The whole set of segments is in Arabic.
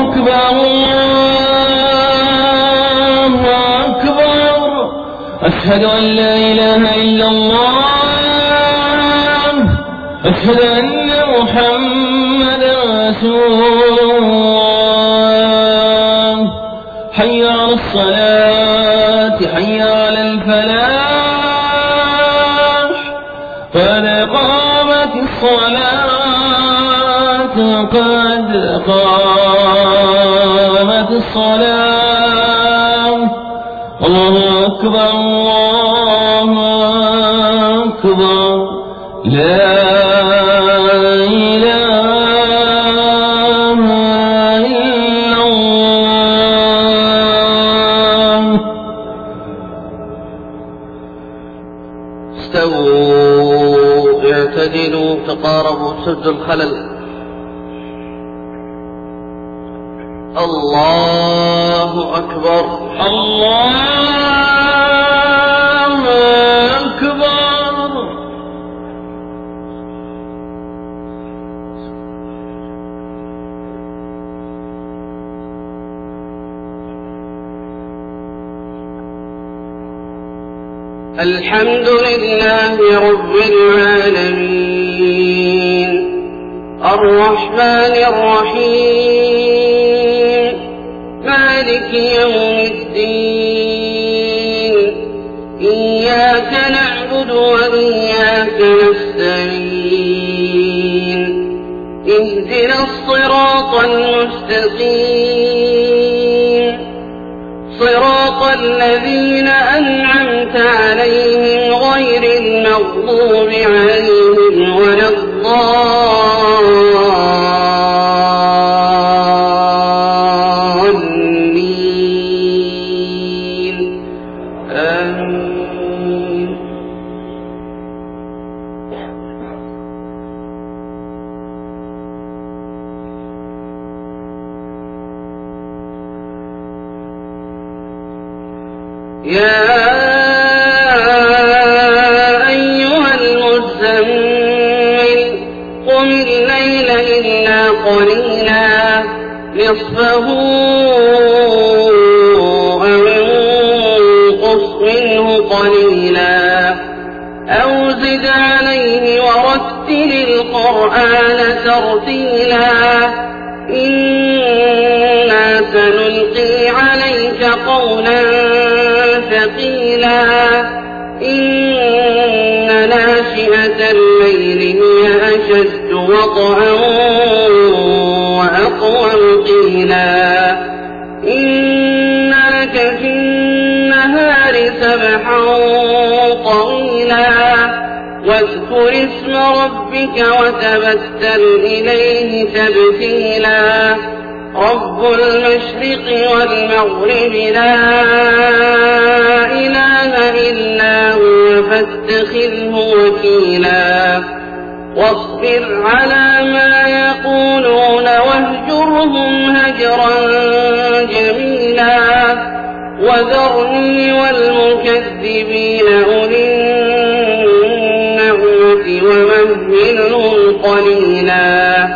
أكبر الله أكبر أشهد أن لا إله إلا الله أشهد أن محمدا رسول الله حي على الصلاة حي على الفلاح قد قامت الصلاة قد قامت الصلاة الله أكبر الله أكبر لا إله إلا الله. استووا اعتدلوا تقاربوا سدوا الخلل. الله أكبر الله أكبر. الحمد لله رب العالمين الرحمن الرحيم مالك يوم الدين إياك نعبد وإياك نستعين اهدنا الصراط المستقيم صراط الذين أنعمت عليهم غير المغضوب عليهم ولا الضالين آمين. يا أيها المزمل قم الليل إلا قليلا نصفه أو انقص منه قليلا أو زد عليه ورتل القرآن ترتيلا إنا سنلقي عليك قولا ثقيلا إن ناشئة الليل هي أشد وطئا وأقوم قيلا إن لك في النهار سبحا طويلا واذكر اسم ربك وتبتل إليه تبتيلا رب المشرق والمغرب لا إله إلا هو فاتخذه وكيلا واصبر على ما يقولون واهجرهم هجرا جميلا وذرني والمكذبين أولي النعمة ومهلهم قليلا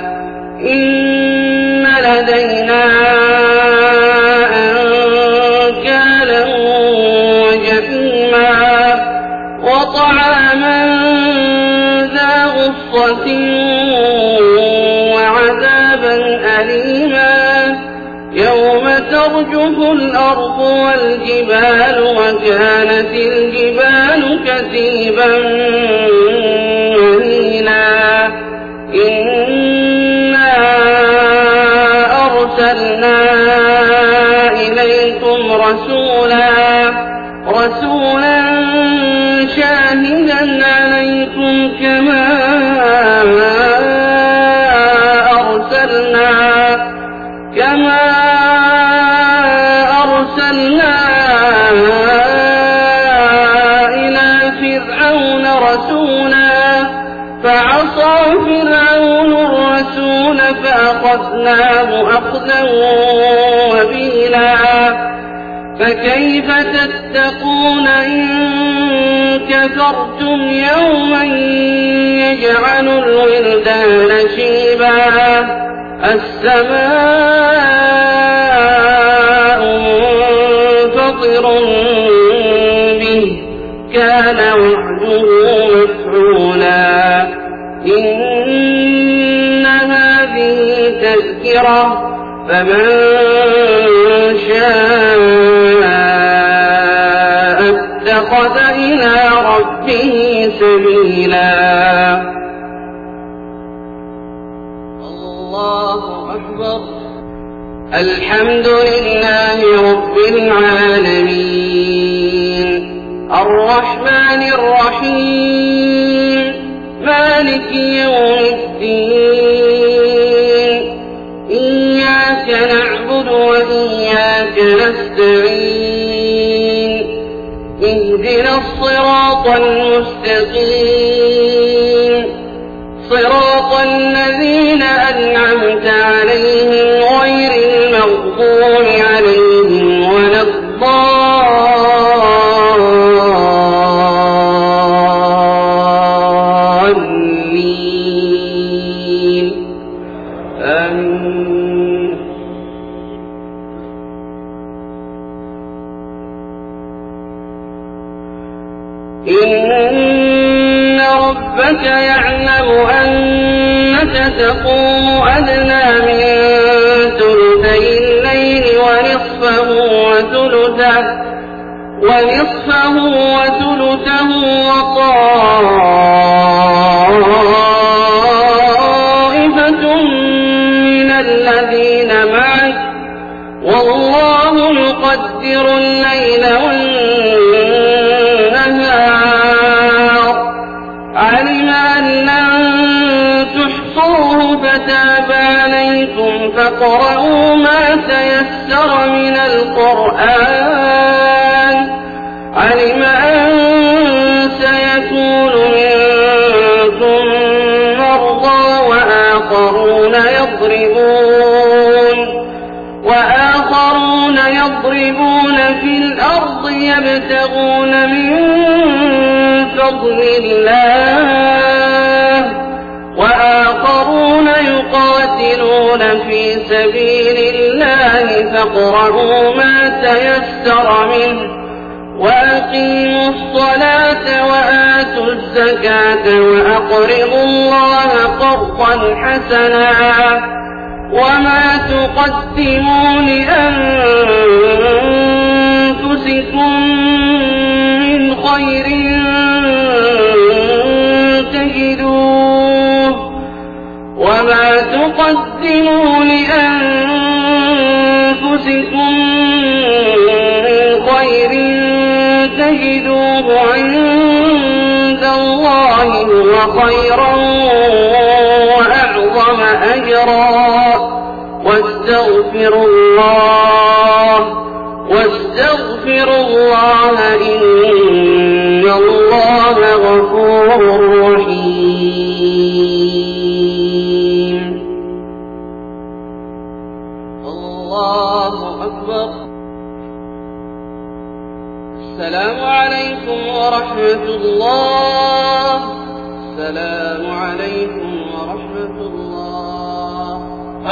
إن لدينا أنكالا وجحيما وطعاما ذا غصة وعذابا أليما يوم ترجف الأرض والجبال وكانت الجبال كثيبا مهيلا أرسلنا إليكم رسولا شاهدا عليكم كما أرسلنا إلى فرعون رسولا فعصى فرعون الرسول فأخذناه أخذا وبيلا فكيف تتقون إن كفرتم يوما يجعل الولدان شيبا السماء فمن شاء اتخذ إلى ربه سبيلا. الله أكبر. الحمد لله رب العالمين الرحمن الرحيم مالك يوم الدين إياك نعبد وإياك نستعين اهدنا الصراط المستقيم صراط الذين أنعمت عليهم غير المغضوب عليهم ولا الضالين آمين. إن ربك يعلم أنك تقوم أدنى من ثلثي الليل ونصفه وثلثه وطائفة من الذين معك والله يقدر الليل والنهار علم أن لن تحصوه فتاب عليكم فاقرؤوا ما تيسر من القرآن علم أن سيكون منكم مرضى وآخرون يضربون في الأرض يبتغون من فضل الله وآخرون يقاتلون في سبيل الله فاقرؤوا ما تيسر منه وأقيموا الصلاة وآتوا الزكاة وأقرضوا الله قرضا حسنا وما تقدموا لأنفسكم من خير تجدوه عند الله هو خيرا وأعظم أجرا واستغفروا الله إن الله غفور رحيم. الله أكبر. السلام عليكم ورحمة الله. السلام عليكم